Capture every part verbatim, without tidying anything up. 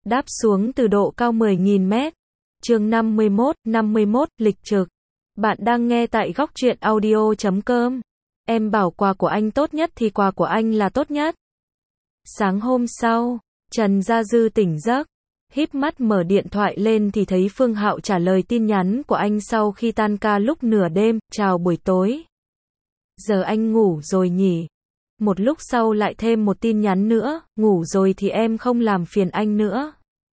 Đáp xuống từ độ cao mười nghìn mét. Chương năm mươi mốt, năm mươi mốt, lịch trực. Bạn đang nghe tại góc truyện audio chấm com. Em bảo quà của anh tốt nhất thì quà của anh là tốt nhất. Sáng hôm sau, Trần Gia Dư tỉnh giấc, híp mắt mở điện thoại lên thì thấy Phương Hạo trả lời tin nhắn của anh sau khi tan ca lúc nửa đêm, chào buổi tối. Giờ anh ngủ rồi nhỉ? Một lúc sau lại thêm một tin nhắn nữa, ngủ rồi thì em không làm phiền anh nữa.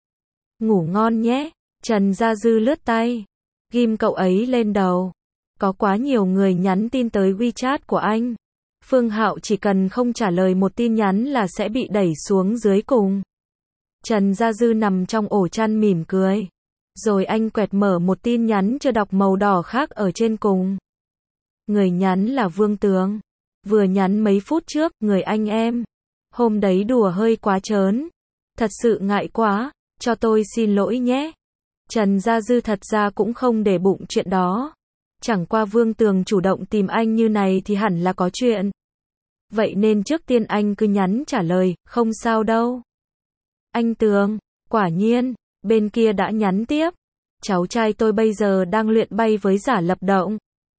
Ngủ ngon nhé. Trần Gia Dư lướt tay, ghim cậu ấy lên đầu. Có quá nhiều người nhắn tin tới WeChat của anh. Phương Hạo chỉ cần không trả lời một tin nhắn là sẽ bị đẩy xuống dưới cùng. Trần Gia Dư nằm trong ổ chăn mỉm cười. Rồi anh quẹt mở một tin nhắn chưa đọc màu đỏ khác ở trên cùng. Người nhắn là Vương Tường. Vừa nhắn mấy phút trước, người anh em. Hôm đấy đùa hơi quá trớn. Thật sự ngại quá, cho tôi xin lỗi nhé. Trần Gia Dư thật ra cũng không để bụng chuyện đó. Chẳng qua Vương Tường chủ động tìm anh như này thì hẳn là có chuyện. Vậy nên trước tiên anh cứ nhắn trả lời, không sao đâu. Anh Tường, quả nhiên, bên kia đã nhắn tiếp. Cháu trai tôi bây giờ đang luyện bay với giả lập động.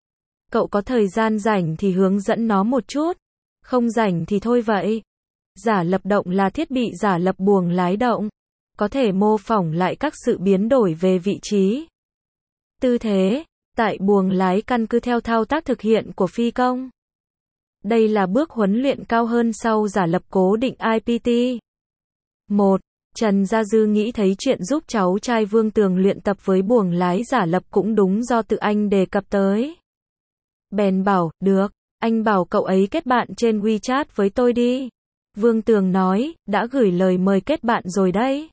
Cậu có thời gian rảnh thì hướng dẫn nó một chút. Không rảnh thì thôi vậy. Giả lập động là thiết bị giả lập buồng lái động. Có thể mô phỏng lại các sự biến đổi về vị trí, tư thế, tại buồng lái căn cứ theo thao tác thực hiện của phi công. Đây là bước huấn luyện cao hơn sau giả lập cố định i pê tê. một. Trần Gia Dư nghĩ thấy chuyện giúp cháu trai Vương Tường luyện tập với buồng lái giả lập cũng đúng do tự anh đề cập tới. Bèn bảo, được, anh bảo cậu ấy kết bạn trên WeChat với tôi đi. Vương Tường nói, đã gửi lời mời kết bạn rồi đấy.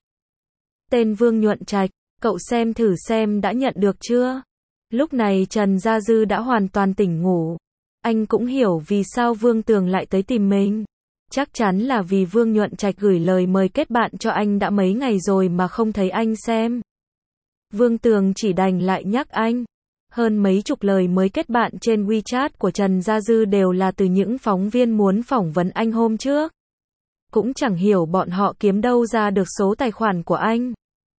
Tên Vương Nhuận Trạch, cậu xem thử xem đã nhận được chưa? Lúc này Trần Gia Dư đã hoàn toàn tỉnh ngủ. Anh cũng hiểu vì sao Vương Tường lại tới tìm mình. Chắc chắn là vì Vương Nhuận Trạch gửi lời mời kết bạn cho anh đã mấy ngày rồi mà không thấy anh xem. Vương Tường chỉ đành lại nhắc anh. Hơn mấy chục lời mới kết bạn trên WeChat của Trần Gia Dư đều là từ những phóng viên muốn phỏng vấn anh hôm trước. Cũng chẳng hiểu bọn họ kiếm đâu ra được số tài khoản của anh.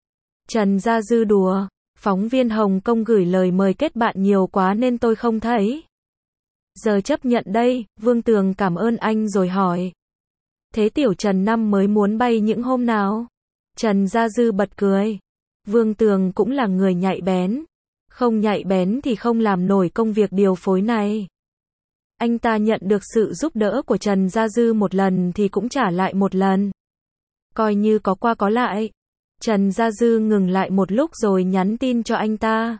Trần Gia Dư đùa, phóng viên Hồng Kông gửi lời mời kết bạn nhiều quá nên tôi không thấy. Giờ chấp nhận đây, Vương Tường cảm ơn anh rồi hỏi. Thế tiểu Trần năm mới muốn bay những hôm nào? Trần Gia Dư bật cười. Vương Tường cũng là người nhạy bén. Không nhạy bén thì không làm nổi công việc điều phối này. Anh ta nhận được sự giúp đỡ của Trần Gia Dư một lần thì cũng trả lại một lần. Coi như có qua có lại. Trần Gia Dư ngừng lại một lúc rồi nhắn tin cho anh ta.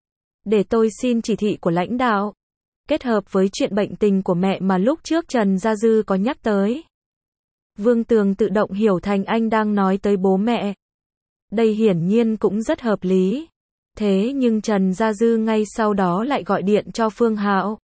Để tôi xin chỉ thị của lãnh đạo. Kết hợp với chuyện bệnh tình của mẹ mà lúc trước Trần Gia Dư có nhắc tới. Vương Tường tự động hiểu thành anh đang nói tới bố mẹ. Đây hiển nhiên cũng rất hợp lý. Thế nhưng Trần Gia Dư ngay sau đó lại gọi điện cho Phương Hạo.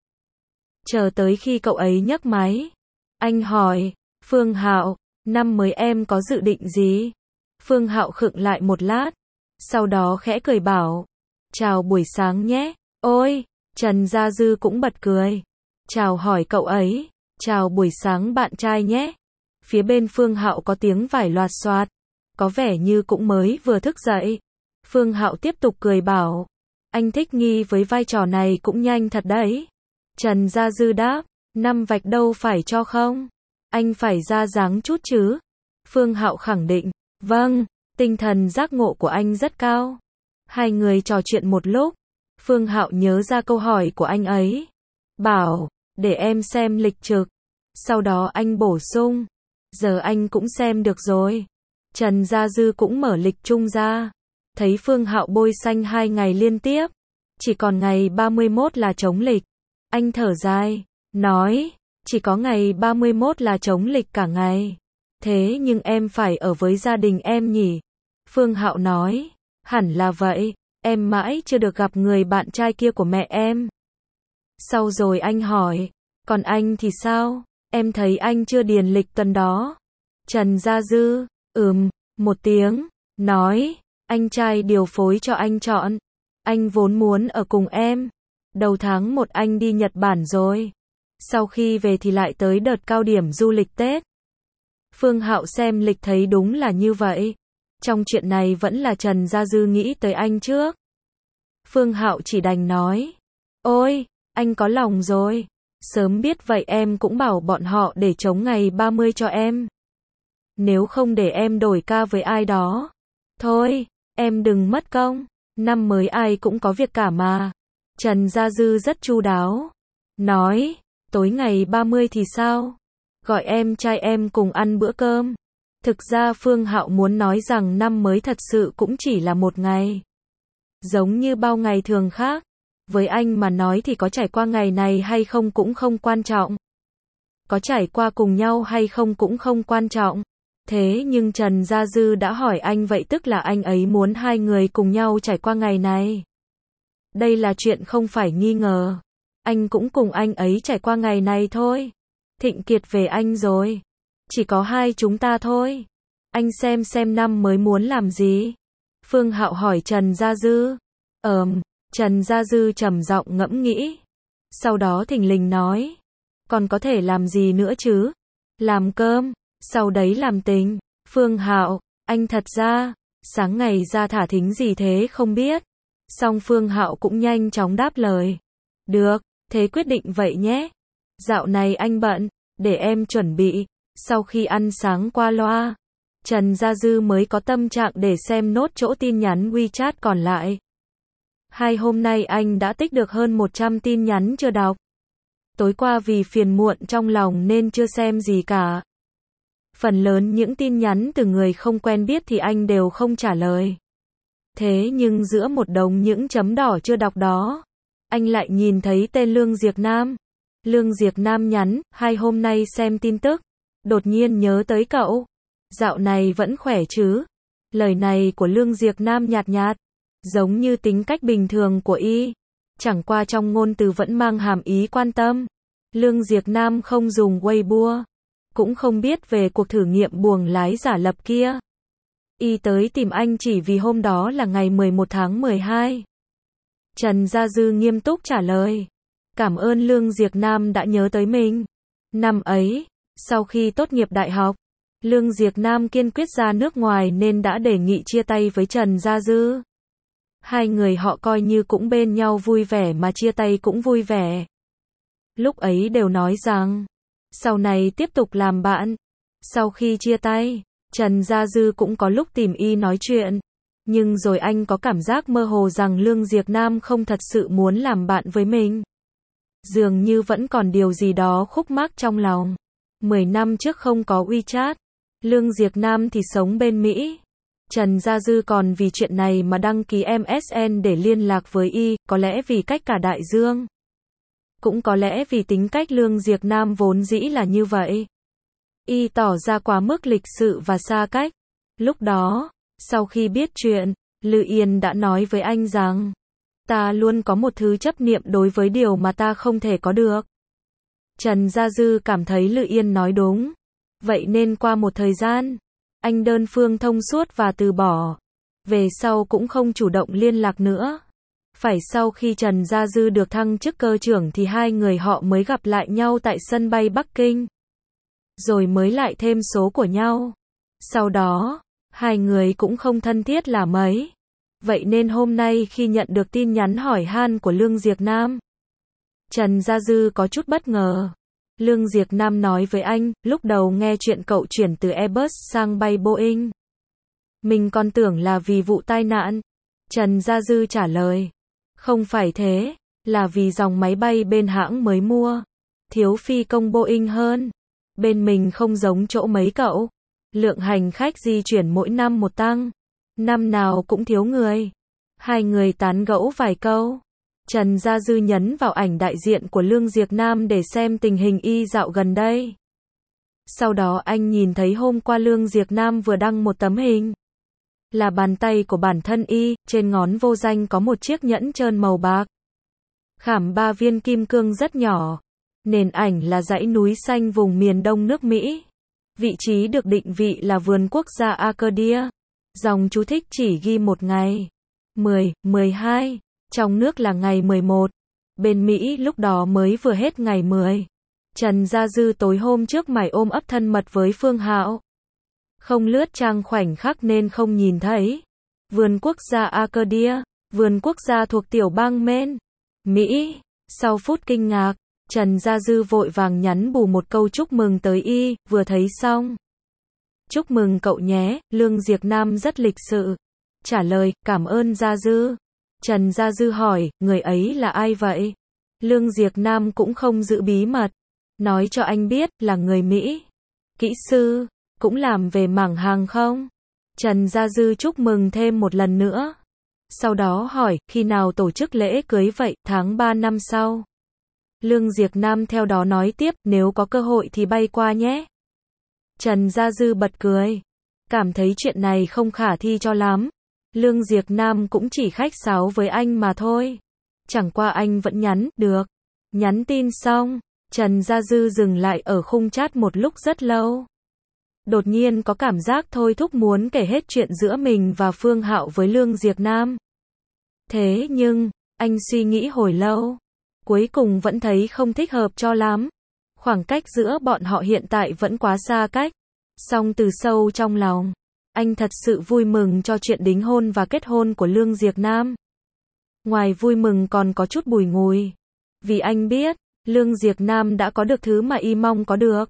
Chờ tới khi cậu ấy nhấc máy. Anh hỏi, Phương Hạo, năm mới em có dự định gì? Phương Hạo khựng lại một lát. Sau đó khẽ cười bảo, chào buổi sáng nhé. Ôi, Trần Gia Dư cũng bật cười. Chào hỏi cậu ấy, chào buổi sáng bạn trai nhé. Phía bên Phương Hạo có tiếng vải loạt xoạt. Có vẻ như cũng mới vừa thức dậy. Phương Hạo tiếp tục cười bảo, anh thích nghi với vai trò này cũng nhanh thật đấy. Trần Gia Dư đáp, năm vạch đâu phải cho không? Anh phải ra dáng chút chứ? Phương Hạo khẳng định, vâng, tinh thần giác ngộ của anh rất cao. Hai người trò chuyện một lúc, Phương Hạo nhớ ra câu hỏi của anh ấy. Bảo, để em xem lịch trực. Sau đó anh bổ sung, giờ anh cũng xem được rồi. Trần Gia Dư cũng mở lịch chung ra. Thấy Phương Hạo bôi xanh hai ngày liên tiếp. Chỉ còn ngày ba mươi mốt là trống lịch. Anh thở dài, nói, chỉ có ngày ba mươi mốt là trống lịch cả ngày. Thế nhưng em phải ở với gia đình em nhỉ? Phương Hạo nói, hẳn là vậy, em mãi chưa được gặp người bạn trai kia của mẹ em. Sau rồi anh hỏi, còn anh thì sao? Em thấy anh chưa điền lịch tuần đó. Trần Gia Dư, ừm, một tiếng, nói, anh trai điều phối cho anh chọn. Anh vốn muốn ở cùng em. Đầu tháng một anh đi Nhật Bản rồi. Sau khi về thì lại tới đợt cao điểm du lịch Tết. Phương Hạo xem lịch thấy đúng là như vậy. Trong chuyện này vẫn là Trần Gia Dư nghĩ tới anh trước. Phương Hạo chỉ đành nói. Ôi, anh có lòng rồi. Sớm biết vậy em cũng bảo bọn họ để chống ngày ba mươi cho em. Nếu không để em đổi ca với ai đó. Thôi, em đừng mất công. Năm mới ai cũng có việc cả mà. Trần Gia Dư rất chu đáo. Nói, tối ngày ba mươi thì sao? Gọi em trai em cùng ăn bữa cơm. Thực ra Phương Hạo muốn nói rằng năm mới thật sự cũng chỉ là một ngày. Giống như bao ngày thường khác. Với anh mà nói thì có trải qua ngày này hay không cũng không quan trọng. Có trải qua cùng nhau hay không cũng không quan trọng. Thế nhưng Trần Gia Dư đã hỏi anh vậy tức là anh ấy muốn hai người cùng nhau trải qua ngày này. Đây là chuyện không phải nghi ngờ. Anh cũng cùng anh ấy trải qua ngày này thôi. Thịnh Kiệt về anh rồi. Chỉ có hai chúng ta thôi. Anh xem xem năm mới muốn làm gì? Phương Hạo hỏi Trần Gia Dư. Ờm, Trần Gia Dư trầm giọng ngẫm nghĩ. Sau đó thình lình nói. Còn có thể làm gì nữa chứ? Làm cơm, sau đấy làm tình. Phương Hạo, anh thật ra, sáng ngày ra thả thính gì thế không biết. Xong Phương Hạo cũng nhanh chóng đáp lời. Được, thế quyết định vậy nhé. Dạo này anh bận, để em chuẩn bị. Sau khi ăn sáng qua loa, Trần Gia Dư mới có tâm trạng để xem nốt chỗ tin nhắn WeChat còn lại. Hai hôm nay anh đã tích được hơn một trăm tin nhắn chưa đọc. Tối qua vì phiền muộn trong lòng nên chưa xem gì cả. Phần lớn những tin nhắn từ người không quen biết thì anh đều không trả lời. Thế nhưng giữa một đống những chấm đỏ chưa đọc đó, anh lại nhìn thấy tên Lương Diệp Nam. Lương Diệp Nam nhắn, hai hôm nay xem tin tức, đột nhiên nhớ tới cậu. Dạo này vẫn khỏe chứ? Lời này của Lương Diệp Nam nhạt nhạt, giống như tính cách bình thường của y. Chẳng qua trong ngôn từ vẫn mang hàm ý quan tâm. Lương Diệp Nam không dùng Weibo, cũng không biết về cuộc thử nghiệm buồng lái giả lập kia. Y tới tìm anh chỉ vì hôm đó là ngày mười một tháng mười hai. Trần Gia Dư nghiêm túc trả lời. Cảm ơn Lương Diệp Nam đã nhớ tới mình. Năm ấy, sau khi tốt nghiệp đại học, Lương Diệp Nam kiên quyết ra nước ngoài nên đã đề nghị chia tay với Trần Gia Dư. Hai người họ coi như cũng bên nhau vui vẻ mà chia tay cũng vui vẻ. Lúc ấy đều nói rằng, sau này tiếp tục làm bạn. Sau khi chia tay, Trần Gia Dư cũng có lúc tìm y nói chuyện. Nhưng rồi anh có cảm giác mơ hồ rằng Lương Diệp Nam không thật sự muốn làm bạn với mình. Dường như vẫn còn điều gì đó khúc mắc trong lòng. Mười năm trước không có WeChat, Lương Diệp Nam thì sống bên Mỹ. Trần Gia Dư còn vì chuyện này mà đăng ký em ét en để liên lạc với y, có lẽ vì cách cả đại dương. Cũng có lẽ vì tính cách Lương Diệp Nam vốn dĩ là như vậy. Y tỏ ra quá mức lịch sự và xa cách. Lúc đó, sau khi biết chuyện, Lư Yên đã nói với anh rằng, ta luôn có một thứ chấp niệm đối với điều mà ta không thể có được. Trần Gia Dư cảm thấy Lư Yên nói đúng. Vậy nên qua một thời gian, anh đơn phương thông suốt và từ bỏ. Về sau cũng không chủ động liên lạc nữa. Phải sau khi Trần Gia Dư được thăng chức cơ trưởng thì hai người họ mới gặp lại nhau tại sân bay Bắc Kinh. Rồi mới lại thêm số của nhau. Sau đó, hai người cũng không thân thiết là mấy. Vậy nên hôm nay khi nhận được tin nhắn hỏi han của Lương Diệp Nam, Trần Gia Dư có chút bất ngờ. Lương Diệp Nam nói với anh, lúc đầu nghe chuyện cậu chuyển từ Airbus sang bay Boeing. Mình còn tưởng là vì vụ tai nạn. Trần Gia Dư trả lời. Không phải thế, là vì dòng máy bay bên hãng mới mua. Thiếu phi công Boeing hơn. Bên mình không giống chỗ mấy cậu. Lượng hành khách di chuyển mỗi năm một tăng. Năm nào cũng thiếu người. Hai người tán gẫu vài câu. Trần Gia Dư nhấn vào ảnh đại diện của Lương Diệp Nam để xem tình hình y dạo gần đây. Sau đó anh nhìn thấy hôm qua Lương Diệp Nam vừa đăng một tấm hình. Là bàn tay của bản thân y, trên ngón vô danh có một chiếc nhẫn trơn màu bạc. Khảm ba viên kim cương rất nhỏ. Nền ảnh là dãy núi xanh vùng miền đông nước Mỹ. Vị trí được định vị là vườn quốc gia Acadia. Dòng chú thích chỉ ghi một ngày. mười, mười hai. Trong nước là ngày mười một. Bên Mỹ lúc đó mới vừa hết ngày mười. Trần Gia Dư tối hôm trước mải ôm ấp thân mật với Phương Hạo. Không lướt trang khoảnh khắc nên không nhìn thấy. Vườn quốc gia Arcadia, vườn quốc gia thuộc tiểu bang Maine, Mỹ. Sau phút kinh ngạc, Trần Gia Dư vội vàng nhắn bù một câu chúc mừng tới y, vừa thấy xong. Chúc mừng cậu nhé, Lương Diệc Nam rất lịch sự. Trả lời, cảm ơn Gia Dư. Trần Gia Dư hỏi, người ấy là ai vậy? Lương Diệc Nam cũng không giữ bí mật. Nói cho anh biết, là người Mỹ. Kỹ sư, cũng làm về mảng hàng không? Trần Gia Dư chúc mừng thêm một lần nữa. Sau đó hỏi, khi nào tổ chức lễ cưới vậy, tháng ba năm sau. Lương Diệc Nam theo đó nói tiếp, nếu có cơ hội thì bay qua nhé. Trần Gia Dư bật cười. Cảm thấy chuyện này không khả thi cho lắm. Lương Diệc Nam cũng chỉ khách sáo với anh mà thôi. Chẳng qua anh vẫn nhắn, được. Nhắn tin xong, Trần Gia Dư dừng lại ở khung chat một lúc rất lâu. Đột nhiên có cảm giác thôi thúc muốn kể hết chuyện giữa mình và Phương Hạo với Lương Diệc Nam. Thế nhưng, anh suy nghĩ hồi lâu. Cuối cùng vẫn thấy không thích hợp cho lắm. Khoảng cách giữa bọn họ hiện tại vẫn quá xa cách. Song từ sâu trong lòng, anh thật sự vui mừng cho chuyện đính hôn và kết hôn của Lương Diệc Nam. Ngoài vui mừng còn có chút bùi ngùi. Vì anh biết, Lương Diệc Nam đã có được thứ mà y mong có được.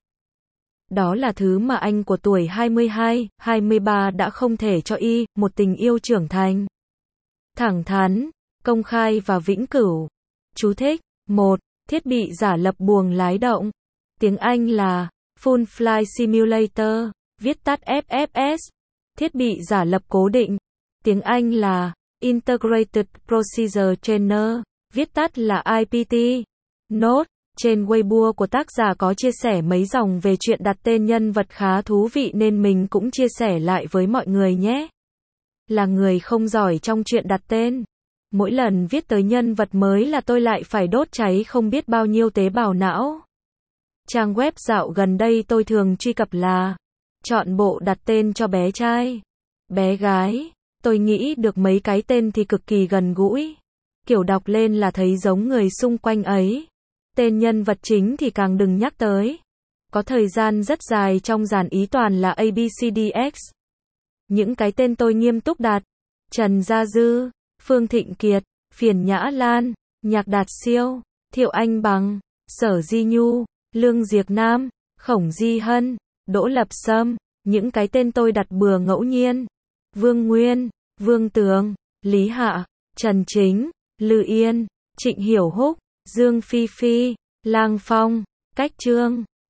Đó là thứ mà anh của tuổi hai mươi hai, hai mươi ba đã không thể cho y, một tình yêu trưởng thành. Thẳng thắn, công khai và vĩnh cửu. Chú thích. một. Thiết bị giả lập buồng lái động. Tiếng Anh là Full Flight Simulator, viết tắt F F S. Thiết bị giả lập cố định. Tiếng Anh là Integrated Procedure Trainer, viết tắt là I P T. Note, trên Weibo của tác giả có chia sẻ mấy dòng về chuyện đặt tên nhân vật khá thú vị nên mình cũng chia sẻ lại với mọi người nhé. Là người không giỏi trong chuyện đặt tên. Mỗi lần viết tới nhân vật mới là tôi lại phải đốt cháy không biết bao nhiêu tế bào não. Trang web dạo gần đây tôi thường truy cập là chọn bộ đặt tên cho bé trai, bé gái. Tôi nghĩ được mấy cái tên thì cực kỳ gần gũi. Kiểu đọc lên là thấy giống người xung quanh ấy. Tên nhân vật chính thì càng đừng nhắc tới. Có thời gian rất dài trong dàn ý toàn là A B C D X. Những cái tên tôi nghiêm túc đặt. Trần Gia Dư, Phương Thịnh Kiệt, Phiền Nhã Lan, Nhạc Đạt Siêu, Thiệu Anh Bằng, Sở Di Nhu, Lương Diệc Nam, Khổng Di Hân, Đỗ Lập Sâm. Những cái tên tôi đặt bừa ngẫu nhiên. Vương Nguyên, Vương Tường, Lý Hạ, Trần Chính, Lư Yên, Trịnh Hiểu Húc, Dương Phi Phi, Lang Phong, Cách Trương.